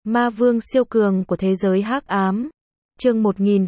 Ma vương siêu cường của thế giới hắc ám. Chương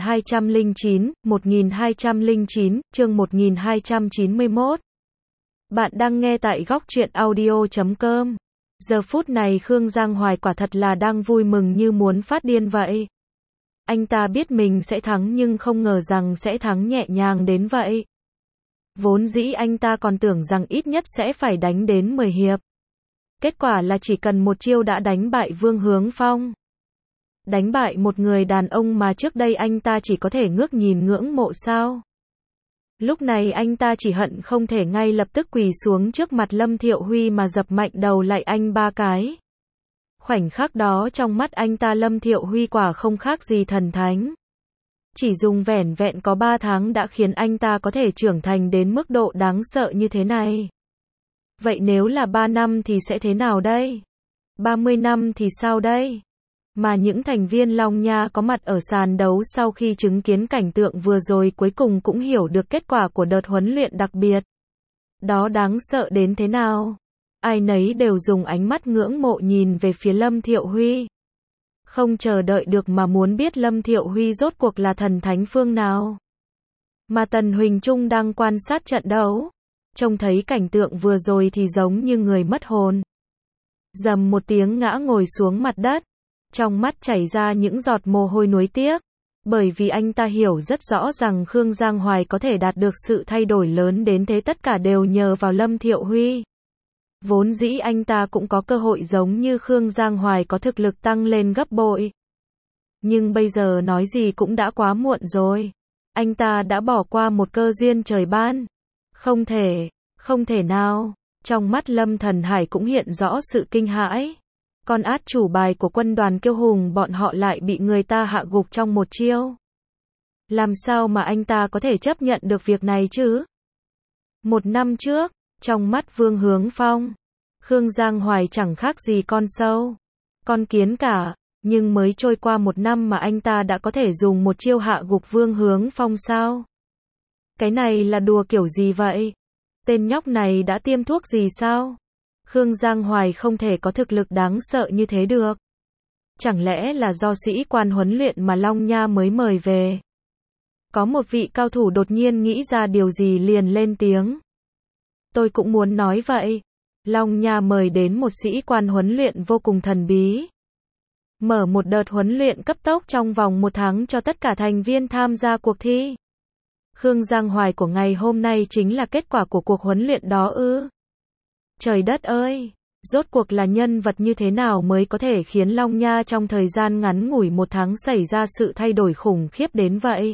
1209, chương 1291. Bạn đang nghe tại góc truyện audio.com. Giờ phút này Khương Giang Hoài quả thật là đang vui mừng như muốn phát điên vậy. Anh ta biết mình sẽ thắng nhưng không ngờ rằng sẽ thắng nhẹ nhàng đến vậy. Vốn dĩ anh ta còn tưởng rằng ít nhất sẽ phải đánh đến 10 hiệp. Kết quả là chỉ cần một chiêu đã đánh bại Vương Hướng Phong. Đánh bại một người đàn ông mà trước đây anh ta chỉ có thể ngước nhìn ngưỡng mộ sao. Lúc này anh ta chỉ hận không thể ngay lập tức quỳ xuống trước mặt Lâm Thiệu Huy mà dập mạnh đầu lại anh 3 cái. Khoảnh khắc đó trong mắt anh ta Lâm Thiệu Huy quả không khác gì thần thánh. Chỉ dùng vẻn vẹn có 3 tháng đã khiến anh ta có thể trưởng thành đến mức độ đáng sợ như thế này. Vậy nếu là 3 năm thì sẽ thế nào đây? 30 năm thì sao đây? Mà những thành viên Long Nha có mặt ở sàn đấu sau khi chứng kiến cảnh tượng vừa rồi cuối cùng cũng hiểu được kết quả của đợt huấn luyện đặc biệt. Đó đáng sợ đến thế nào? Ai nấy đều dùng ánh mắt ngưỡng mộ nhìn về phía Lâm Thiệu Huy. Không chờ đợi được mà muốn biết Lâm Thiệu Huy rốt cuộc là thần thánh phương nào. Mà Tần Huỳnh Trung đang quan sát trận đấu. Trông thấy cảnh tượng vừa rồi thì giống như người mất hồn. Rầm một tiếng ngã ngồi xuống mặt đất. Trong mắt chảy ra những giọt mồ hôi nuối tiếc. Bởi vì anh ta hiểu rất rõ rằng Khương Giang Hoài có thể đạt được sự thay đổi lớn đến thế tất cả đều nhờ vào Lâm Thiệu Huy. Vốn dĩ anh ta cũng có cơ hội giống như Khương Giang Hoài có thực lực tăng lên gấp bội. Nhưng bây giờ nói gì cũng đã quá muộn rồi. Anh ta đã bỏ qua một cơ duyên trời ban. Không thể nào. Trong mắt Lâm Thần Hải cũng hiện rõ sự kinh hãi. Con át chủ bài của quân đoàn Kiêu Hùng bọn họ lại bị người ta hạ gục trong một chiêu. Làm sao mà anh ta có thể chấp nhận được việc này chứ? 1 năm trước, trong mắt Vương Hướng Phong, Khương Giang Hoài chẳng khác gì con sâu, con kiến cả. Nhưng mới trôi qua 1 năm mà anh ta đã có thể dùng một chiêu hạ gục Vương Hướng Phong sao? Cái này là đùa kiểu gì vậy? Tên nhóc này đã tiêm thuốc gì sao? Khương Giang Hoài không thể có thực lực đáng sợ như thế được. Chẳng lẽ là do sĩ quan huấn luyện mà Long Nha mới mời về? Có một vị cao thủ đột nhiên nghĩ ra điều gì liền lên tiếng. Tôi cũng muốn nói vậy. Long Nha mời đến một sĩ quan huấn luyện vô cùng thần bí. Mở một đợt huấn luyện cấp tốc trong vòng 1 tháng cho tất cả thành viên tham gia cuộc thi. Khương Giang Hoài của ngày hôm nay chính là kết quả của cuộc huấn luyện đó ư? Trời đất ơi! Rốt cuộc là nhân vật như thế nào mới có thể khiến Long Nha trong thời gian ngắn ngủi 1 tháng xảy ra sự thay đổi khủng khiếp đến vậy?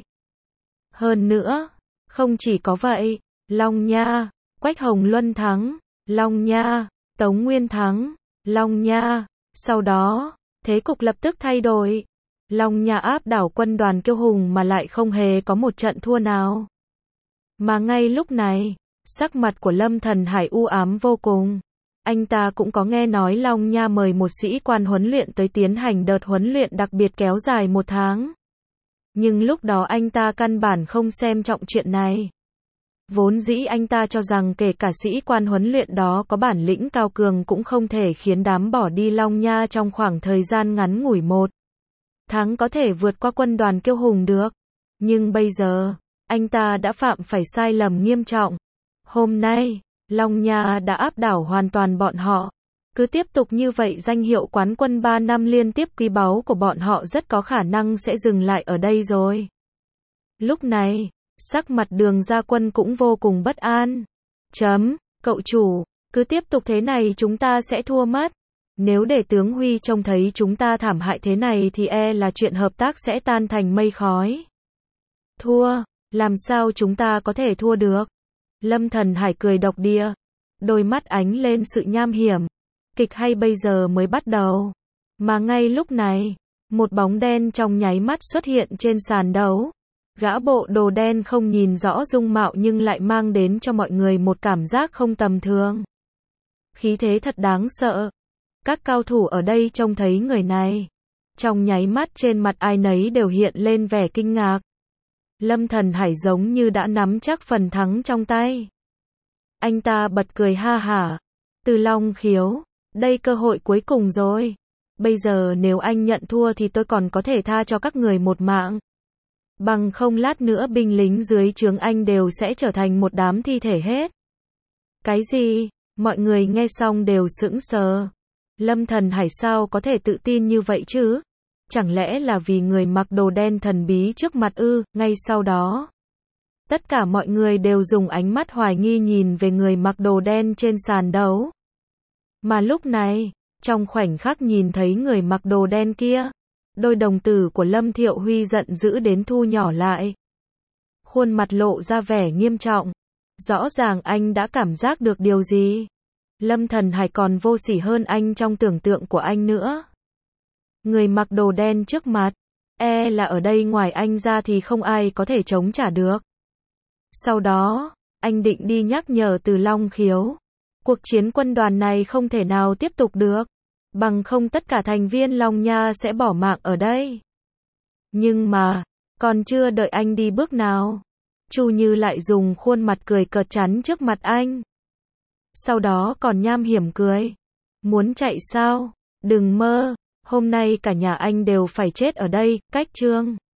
Hơn nữa, không chỉ có vậy, Long Nha, Quách Hồng Luân thắng, Long Nha, Tống Nguyên thắng, Long Nha, sau đó, thế cục lập tức thay đổi. Long Nha áp đảo quân đoàn Kiêu Hùng mà lại không hề có một trận thua nào. Mà ngay lúc này, sắc mặt của Lâm Thần Hải u ám vô cùng. Anh ta cũng có nghe nói Long Nha mời một sĩ quan huấn luyện tới tiến hành đợt huấn luyện đặc biệt kéo dài 1 tháng. Nhưng lúc đó anh ta căn bản không xem trọng chuyện này. Vốn dĩ anh ta cho rằng kể cả sĩ quan huấn luyện đó có bản lĩnh cao cường cũng không thể khiến đám bỏ đi Long Nha trong khoảng thời gian ngắn ngủi 1 tháng có thể vượt qua quân đoàn Kiêu Hùng được. Nhưng bây giờ, anh ta đã phạm phải sai lầm nghiêm trọng. Hôm nay, Long Nha đã áp đảo hoàn toàn bọn họ. Cứ tiếp tục như vậy danh hiệu quán quân 3 năm liên tiếp quý báu của bọn họ rất có khả năng sẽ dừng lại ở đây rồi. Lúc này, sắc mặt Đường Gia Quân cũng vô cùng bất an. Cậu chủ, cứ tiếp tục thế này chúng ta sẽ thua mất. Nếu để tướng Huy trông thấy chúng ta thảm hại thế này thì e là chuyện hợp tác sẽ tan thành mây khói. Thua? Làm sao chúng ta có thể thua được? Lâm Thần Hải cười độc địa. Đôi mắt ánh lên sự nham hiểm. Kịch hay bây giờ mới bắt đầu. Mà ngay lúc này, một bóng đen trong nháy mắt xuất hiện trên sàn đấu. Gã bộ đồ đen không nhìn rõ dung mạo nhưng lại mang đến cho mọi người một cảm giác không tầm thường. Khí thế thật đáng sợ. Các cao thủ ở đây trông thấy người này. Trong nháy mắt trên mặt ai nấy đều hiện lên vẻ kinh ngạc. Lâm Thần Hải giống như đã nắm chắc phần thắng trong tay. Anh ta bật cười ha hả. Từ Long Khiếu, đây cơ hội cuối cùng rồi. Bây giờ nếu anh nhận thua thì tôi còn có thể tha cho các người một mạng. Bằng không lát nữa binh lính dưới trướng anh đều sẽ trở thành một đám thi thể hết. Cái gì? Mọi người nghe xong đều sững sờ. Lâm Thần Hải sao có thể tự tin như vậy chứ? Chẳng lẽ là vì người mặc đồ đen thần bí trước mặt ư? Ngay sau đó, tất cả mọi người đều dùng ánh mắt hoài nghi nhìn về người mặc đồ đen trên sàn đấu. Mà lúc này, trong khoảnh khắc nhìn thấy người mặc đồ đen kia, đôi đồng tử của Lâm Thiệu Huy giận dữ đến thu nhỏ lại. Khuôn mặt lộ ra vẻ nghiêm trọng. Rõ ràng anh đã cảm giác được điều gì. Lâm Thần Hải còn vô sỉ hơn anh trong tưởng tượng của anh nữa. Người mặc đồ đen trước mặt, là ở đây ngoài anh ra thì không ai có thể chống trả được. Sau đó, anh định đi nhắc nhở Từ Long Khiếu. Cuộc chiến quân đoàn này không thể nào tiếp tục được. Bằng không tất cả thành viên Long Nha sẽ bỏ mạng ở đây. Nhưng mà, còn chưa đợi anh đi bước nào, Chu Như lại dùng khuôn mặt cười cợt chắn trước mặt anh. Sau đó còn nham hiểm cười. Muốn chạy sao? Đừng mơ, hôm nay cả nhà anh đều phải chết ở đây, cách chương.